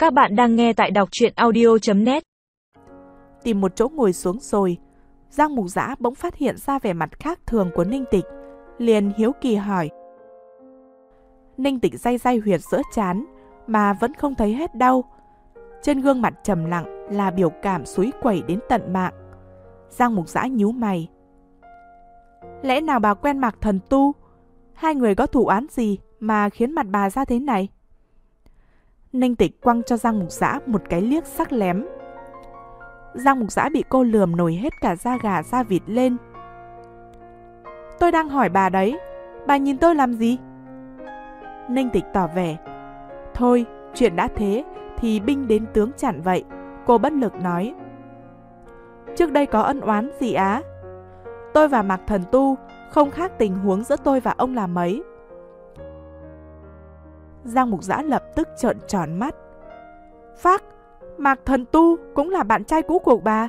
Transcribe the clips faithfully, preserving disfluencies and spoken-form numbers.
Các bạn đang nghe tại đọc truyện audio chấm net. Tìm một chỗ ngồi xuống rồi, Giang Mục Dã bỗng phát hiện ra vẻ mặt khác thường của Ninh Tịch, liền hiếu kỳ hỏi. Ninh Tịch day day huyệt giữa trán mà vẫn không thấy hết đau. Trên gương mặt trầm lặng là biểu cảm xúi quẩy đến tận mạng. Giang Mục Dã nhíu mày. Lẽ nào bà quen Mạc Thần Tu? Hai người có thù oán gì mà khiến mặt bà ra thế này? Ninh Tịch quăng cho Giang Mục Dã một cái liếc sắc lém. Giang Mục Dã bị cô lườm nổi hết cả da gà da vịt lên. Tôi đang hỏi bà đấy, bà nhìn tôi làm gì? Ninh Tịch tỏ vẻ. Thôi, chuyện đã thế thì binh đến tướng chặn vậy. Cô bất lực nói. Trước đây có ân oán gì á? Tôi và Mạc Thần Tu không khác tình huống giữa tôi và ông là mấy. Giang Mục Dã lập tức trợn tròn mắt. Phác, Mạc Thần Tu cũng là bạn trai cũ của bà.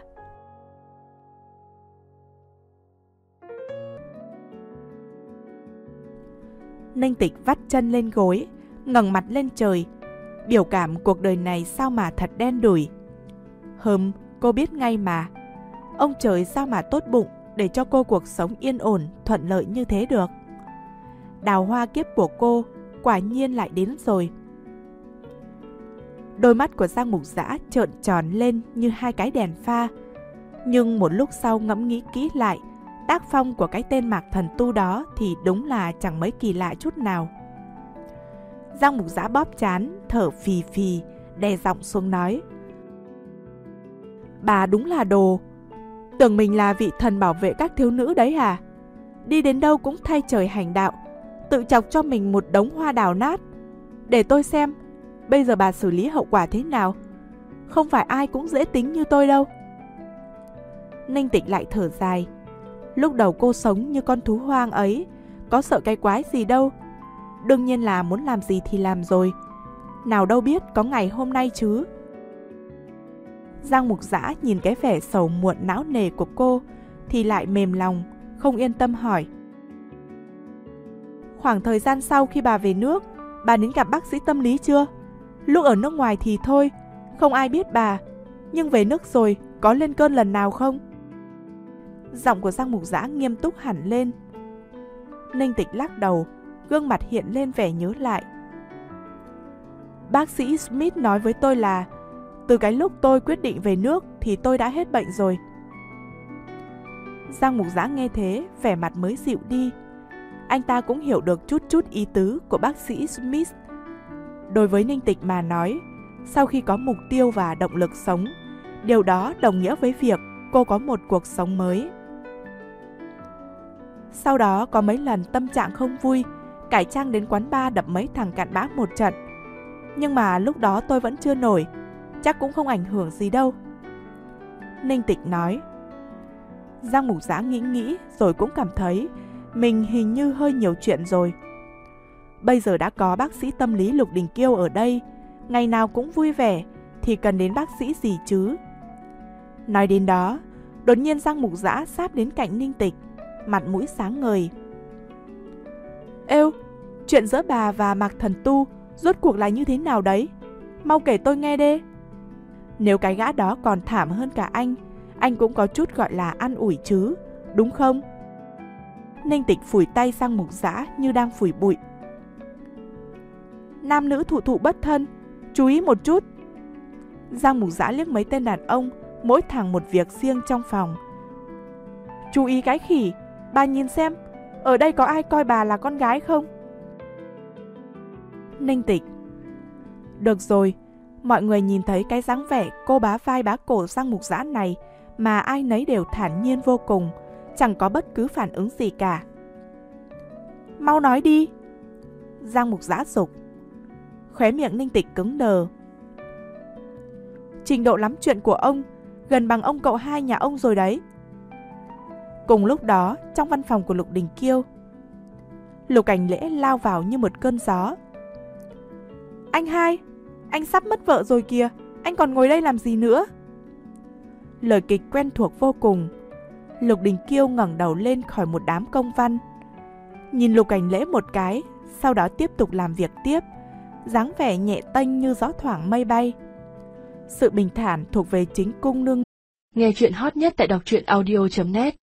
Ninh Tịch vắt chân lên gối, ngẩng mặt lên trời. Biểu cảm cuộc đời này sao mà thật đen đủi. Hừm, cô biết ngay mà. Ông trời sao mà tốt bụng để cho cô cuộc sống yên ổn, thuận lợi như thế được. Đào hoa kiếp của cô quả nhiên lại đến rồi. Đôi mắt của Giang Mục Dã trợn tròn lên như hai cái đèn pha. Nhưng một lúc sau ngẫm nghĩ kỹ lại, tác phong của cái tên Mạc Thần Tu đó thì đúng là chẳng mấy kỳ lạ chút nào. Giang Mục Dã bóp trán, thở phì phì, đè giọng xuống nói. Bà đúng là đồ. Tưởng mình là vị thần bảo vệ các thiếu nữ đấy hả? Đi đến đâu cũng thay trời hành đạo, tự chọc cho mình một đống hoa đào nát. Để tôi xem, bây giờ bà xử lý hậu quả thế nào? Không phải ai cũng dễ tính như tôi đâu. Ninh Tịch lại thở dài. Lúc đầu cô sống như con thú hoang ấy, có sợ cái quái gì đâu. Đương nhiên là muốn làm gì thì làm rồi. Nào đâu biết có ngày hôm nay chứ. Giang Mục Dã nhìn cái vẻ sầu muộn não nề của cô thì lại mềm lòng, không yên tâm hỏi. Khoảng thời gian sau khi bà về nước, bà đến gặp bác sĩ tâm lý chưa? Lúc ở nước ngoài thì thôi, không ai biết bà. Nhưng về nước rồi, có lên cơn lần nào không? Giọng của Giang Mục Dã nghiêm túc hẳn lên. Ninh Tịch lắc đầu, gương mặt hiện lên vẻ nhớ lại. Bác sĩ Smith nói với tôi là từ cái lúc tôi quyết định về nước thì tôi đã hết bệnh rồi. Giang Mục Dã nghe thế, vẻ mặt mới dịu đi. Anh ta cũng hiểu được chút chút ý tứ của bác sĩ Smith. Đối với Ninh Tịch mà nói, sau khi có mục tiêu và động lực sống, điều đó đồng nghĩa với việc cô có một cuộc sống mới. Sau đó có mấy lần tâm trạng không vui, cải trang đến quán bar đập mấy thằng cặn bã một trận. Nhưng mà lúc đó tôi vẫn chưa nổi, chắc cũng không ảnh hưởng gì đâu. Ninh Tịch nói. Giang Mục Dã nghĩ nghĩ rồi cũng cảm thấy mình hình như hơi nhiều chuyện rồi. Bây giờ đã có bác sĩ tâm lý Lục Đình Kiêu ở đây, ngày nào cũng vui vẻ, thì cần đến bác sĩ gì chứ? Nói đến đó, đột nhiên Giang Mục Dã sáp đến cạnh Ninh Tịch, mặt mũi sáng ngời. Êu, chuyện giữa bà và Mạc Thần Tu rốt cuộc là như thế nào đấy? Mau kể tôi nghe đê. Nếu cái gã đó còn thảm hơn cả anh, anh cũng có chút gọi là an ủi chứ, đúng không? Ninh Tịch phủi tay Giang Mục Dã như đang phủi bụi. Nam nữ thụ thụ bất thân, chú ý một chút. Giang Mục Dã liếc mấy tên đàn ông, mỗi thằng một việc riêng trong phòng. Chú ý cái khỉ, bà nhìn xem, ở đây có ai coi bà là con gái không? Ninh Tịch. Được rồi, mọi người nhìn thấy cái dáng vẻ cô bá vai bá cổ Giang Mục Dã này mà ai nấy đều thản nhiên vô cùng, chẳng có bất cứ phản ứng gì cả. Mau nói đi. Giang Mục Dã giục. Khóe miệng Ninh Tịch cứng đờ. Trình độ lắm chuyện của ông gần bằng ông cậu hai nhà ông rồi đấy. Cùng lúc đó, trong văn phòng của Lục Đình Kiêu, Lục Cảnh Lễ lao vào như một cơn gió. Anh hai, anh sắp mất vợ rồi kìa, anh còn ngồi đây làm gì nữa? Lời kịch quen thuộc vô cùng. Lục Đình Kiêu ngẩng đầu lên khỏi một đám công văn, nhìn Lục Cảnh Lễ một cái, sau đó tiếp tục làm việc tiếp, dáng vẻ nhẹ tênh như gió thoảng mây bay. Sự bình thản thuộc về chính cung nương. Nghe chuyện hot nhất tại đọc truyện audio chấm net.